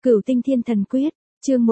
Cửu Tinh Thiên Thần Quyết, chương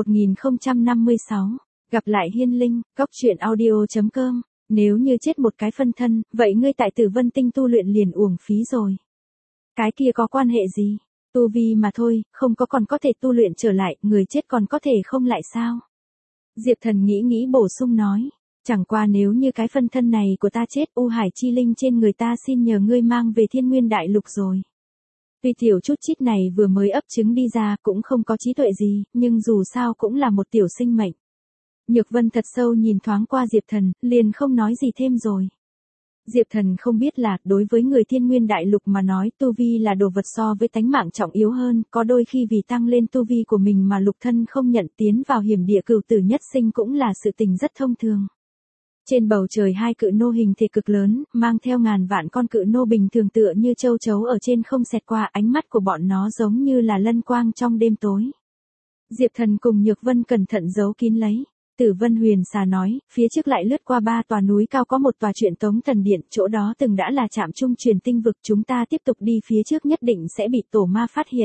1056, gặp lại Hiên Linh, góc truyện audio.com, nếu như chết một cái phân thân, vậy ngươi tại Tử Vân Tinh tu luyện liền uổng phí rồi. Cái kia có quan hệ gì? Tu vi mà thôi, không có còn có thể tu luyện trở lại, người chết còn có thể không lại sao? Diệp Thần nghĩ bổ sung nói, chẳng qua nếu như cái phân thân này của ta chết, U Hải Chi Linh trên người ta xin nhờ ngươi mang về Thiên Nguyên Đại Lục rồi. Tuy tiểu chút chít này vừa mới ấp trứng đi ra cũng không có trí tuệ gì, nhưng dù sao cũng là một tiểu sinh mệnh. Nhược Vân thật sâu nhìn thoáng qua Diệp Thần, liền không nói gì thêm rồi. Diệp Thần không biết là, đối với người Thiên Nguyên Đại Lục mà nói, tu vi là đồ vật so với tánh mạng trọng yếu hơn, có đôi khi vì tăng lên tu vi của mình mà lục thân không nhận tiến vào hiểm địa cửu tử nhất sinh cũng là sự tình rất thông thường. Trên bầu trời hai cự nô hình thể cực lớn, mang theo ngàn vạn con cự nô bình thường tựa như châu chấu ở trên không xẹt qua, ánh mắt của bọn nó giống như là lân quang trong đêm tối. Diệp Thần cùng Nhược Vân cẩn thận giấu kín lấy. Tử Vân Huyền Xà nói, phía trước lại lướt qua 3 tòa núi cao có một tòa Truyện Tống Thần Điện, chỗ đó từng đã là trạm trung truyền tinh vực, chúng ta tiếp tục đi phía trước nhất định sẽ bị tổ ma phát hiện.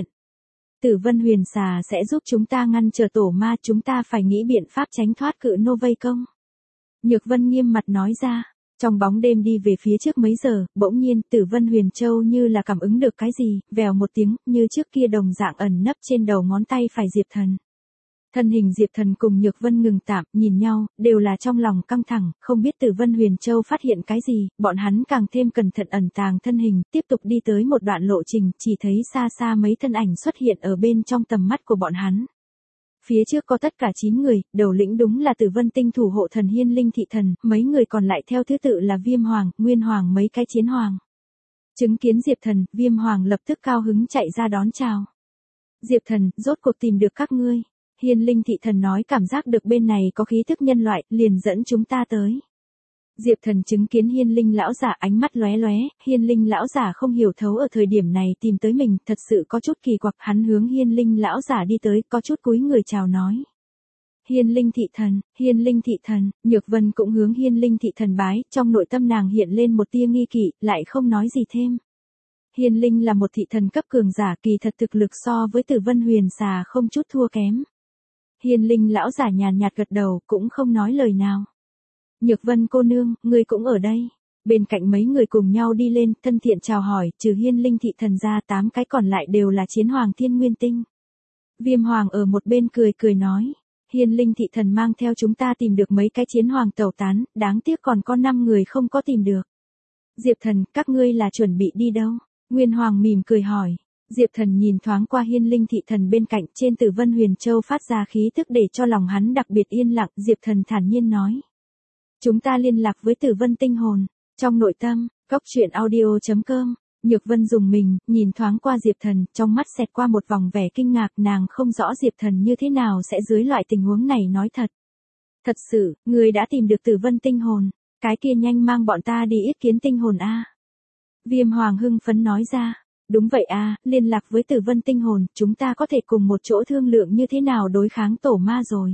Tử Vân Huyền Xà sẽ giúp chúng ta ngăn trở tổ ma, chúng ta phải nghĩ biện pháp tránh thoát cự nô vây công. Nhược Vân nghiêm mặt nói ra, trong bóng đêm đi về phía trước mấy giờ, bỗng nhiên Tử Vân Huyền Châu như là cảm ứng được cái gì, vèo một tiếng, như trước kia đồng dạng ẩn nấp trên đầu ngón tay phải Diệp Thần. Thân hình Diệp Thần cùng Nhược Vân ngừng tạm, nhìn nhau, đều là trong lòng căng thẳng, không biết Tử Vân Huyền Châu phát hiện cái gì, bọn hắn càng thêm cẩn thận ẩn tàng thân hình, tiếp tục đi tới một đoạn lộ trình, chỉ thấy xa xa mấy thân ảnh xuất hiện ở bên trong tầm mắt của bọn hắn. Phía trước có tất cả 9 người, đầu lĩnh đúng là Tử Vân Tinh thủ hộ thần Hiên Linh thị thần, mấy người còn lại theo thứ tự là Viêm Hoàng, Nguyên Hoàng mấy cái chiến hoàng. Chứng kiến Diệp Thần, Viêm Hoàng lập tức cao hứng chạy ra đón chào. Diệp Thần, rốt cuộc tìm được các ngươi. Hiên Linh thị thần nói cảm giác được bên này có khí thức nhân loại, liền dẫn chúng ta tới. Diệp Thần chứng kiến Hiên Linh lão giả ánh mắt lóe lóe, Hiên Linh lão giả không hiểu thấu ở thời điểm này tìm tới mình, thật sự có chút kỳ quặc, hắn hướng Hiên Linh lão giả đi tới, có chút cúi người chào nói. Hiên Linh thị thần, Nhược Vân cũng hướng Hiên Linh thị thần bái, trong nội tâm nàng hiện lên một tia nghi kỵ, lại không nói gì thêm. Hiên Linh là một thị thần cấp cường giả, kỳ thật thực lực so với Tử Vân Huyền Xà không chút thua kém. Hiên Linh lão giả nhàn nhạt gật đầu, cũng không nói lời nào. Nhược Vân cô nương, ngươi cũng ở đây. Bên cạnh mấy người cùng nhau đi lên, thân thiện chào hỏi, trừ Hiên Linh thị thần ra 8 cái còn lại đều là chiến hoàng Thiên Nguyên Tinh. Viêm Hoàng ở một bên cười nói, Hiên Linh thị thần mang theo chúng ta tìm được mấy cái chiến hoàng tẩu tán, đáng tiếc còn có 5 người không có tìm được. Diệp Thần, các ngươi là chuẩn bị đi đâu? Nguyên Hoàng mỉm cười hỏi. Diệp Thần nhìn thoáng qua Hiên Linh thị thần bên cạnh, trên Tử Vân Huyền Châu phát ra khí tức để cho lòng hắn đặc biệt yên lặng, Diệp Thần thản nhiên nói. Chúng ta liên lạc với Tử Vân tinh hồn, trong nội tâm, góc truyện audio.com, Nhược Vân dùng mình, nhìn thoáng qua Diệp Thần, trong mắt xẹt qua một vòng vẻ kinh ngạc, nàng không rõ Diệp Thần như thế nào sẽ dưới loại tình huống này nói thật. Thật sự, người đã tìm được Tử Vân tinh hồn, cái kia nhanh mang bọn ta đi yết kiến tinh hồn a. Viêm Hoàng hưng phấn nói ra. Đúng vậy a, liên lạc với Tử Vân tinh hồn, chúng ta có thể cùng một chỗ thương lượng như thế nào đối kháng tổ ma rồi.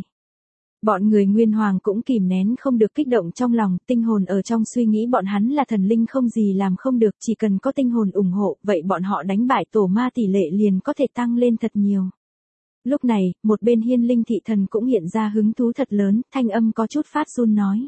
Bọn người Nguyên Hoàng cũng kìm nén không được kích động trong lòng, tinh hồn ở trong suy nghĩ bọn hắn là thần linh không gì làm không được, chỉ cần có tinh hồn ủng hộ, vậy bọn họ đánh bại tổ ma tỷ lệ liền có thể tăng lên thật nhiều. Lúc này, một bên Hiên Linh thị thần cũng hiện ra hứng thú thật lớn, thanh âm có chút phát run nói.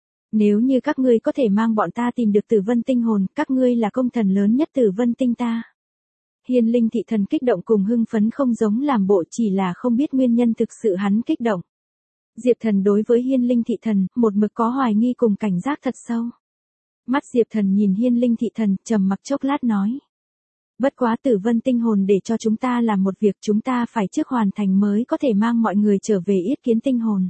Nếu như các ngươi có thể mang bọn ta tìm được Tử Vân tinh hồn, các ngươi là công thần lớn nhất Tử Vân tinh ta. Hiên Linh thị thần kích động cùng hưng phấn không giống làm bộ, chỉ là không biết nguyên nhân thực sự hắn kích động. Diệp Thần đối với Hiên Linh thị thần, một mực có hoài nghi cùng cảnh giác thật sâu. Mắt Diệp Thần nhìn Hiên Linh thị thần, trầm mặc chốc lát nói. Bất quá Tử Vân tinh hồn để cho chúng ta làm một việc, chúng ta phải trước hoàn thành mới có thể mang mọi người trở về yết kiến tinh hồn.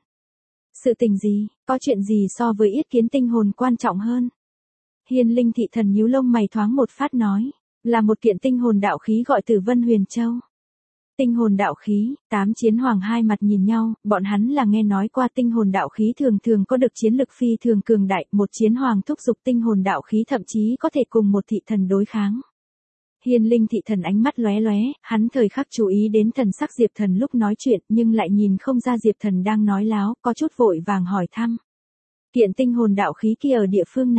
Sự tình gì, có chuyện gì so với yết kiến tinh hồn quan trọng hơn? Hiên Linh thị thần nhíu lông mày thoáng một phát nói, là một kiện tinh hồn đạo khí gọi Tử Vân Huyền Châu. Tinh hồn đạo khí, 8 chiến hoàng hai mặt nhìn nhau, bọn hắn là nghe nói qua tinh hồn đạo khí thường có được chiến lực phi thường cường đại, một chiến hoàng thúc giục tinh hồn đạo khí thậm chí có thể cùng một thị thần đối kháng. Hiên Linh thị thần ánh mắt lóe lóe, hắn thời khắc chú ý đến thần sắc Diệp Thần lúc nói chuyện, nhưng lại nhìn không ra Diệp Thần đang nói láo, có chút vội vàng hỏi thăm. Kiện tinh hồn đạo khí kia ở địa phương nào?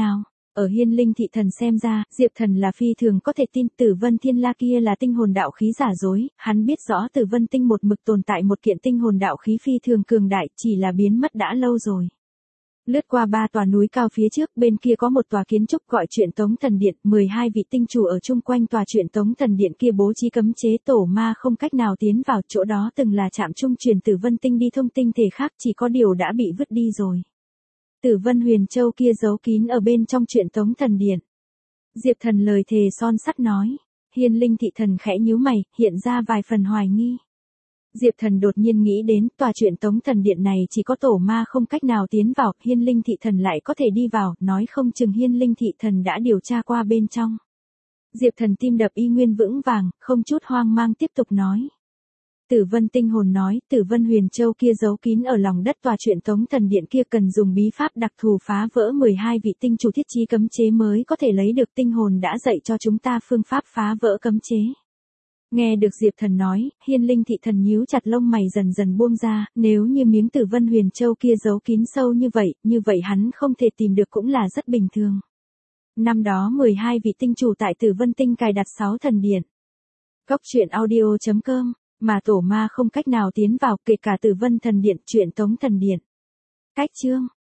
Ở Hiên Linh thị thần xem ra, Diệp Thần là phi thường có thể tin Tử Vân Thiên La kia là tinh hồn đạo khí giả dối, hắn biết rõ Tử Vân Tinh một mực tồn tại một kiện tinh hồn đạo khí phi thường cường đại, chỉ là biến mất đã lâu rồi. Lướt qua 3 tòa núi cao phía trước, bên kia có một tòa kiến trúc gọi Truyện Tống Thần Điện, 12 vị tinh chủ ở chung quanh tòa Truyện Tống Thần Điện kia bố trí cấm chế tổ ma không cách nào tiến vào, chỗ đó từng là trạm trung truyền Tử Vân Tinh đi thông tinh thể khác, chỉ có điều đã bị vứt đi rồi. Tử Vân Huyền Châu kia giấu kín ở bên trong Truyện Tống Thần Điện. Diệp Thần lời thề son sắt nói. Hiên Linh thị thần khẽ nhíu mày, hiện ra vài phần hoài nghi. Diệp Thần đột nhiên nghĩ đến tòa Truyện Tống Thần Điện này chỉ có tổ ma không cách nào tiến vào, Hiên Linh thị thần lại có thể đi vào, nói không chừng Hiên Linh thị thần đã điều tra qua bên trong. Diệp Thần tim đập y nguyên vững vàng, không chút hoang mang tiếp tục nói. Tử Vân Tinh hồn nói, Tử Vân Huyền Châu kia giấu kín ở lòng đất tòa Truyện Tống Thần Điện kia cần dùng bí pháp đặc thù phá vỡ 12 vị tinh chủ thiết trí cấm chế mới có thể lấy được, tinh hồn đã dạy cho chúng ta phương pháp phá vỡ cấm chế. Nghe được Diệp Thần nói, Hiên Linh thị thần nhíu chặt lông mày dần dần buông ra, nếu như miếng Tử Vân Huyền Châu kia giấu kín sâu như vậy hắn không thể tìm được cũng là rất bình thường. Năm đó 12 vị tinh chủ tại Tử Vân Tinh cài đặt 6 thần điện. Cốc truyện audio.com, mà tổ ma không cách nào tiến vào, kể cả Tử Vân Thần Điện, Truyện Tống Thần Điện. Cách chương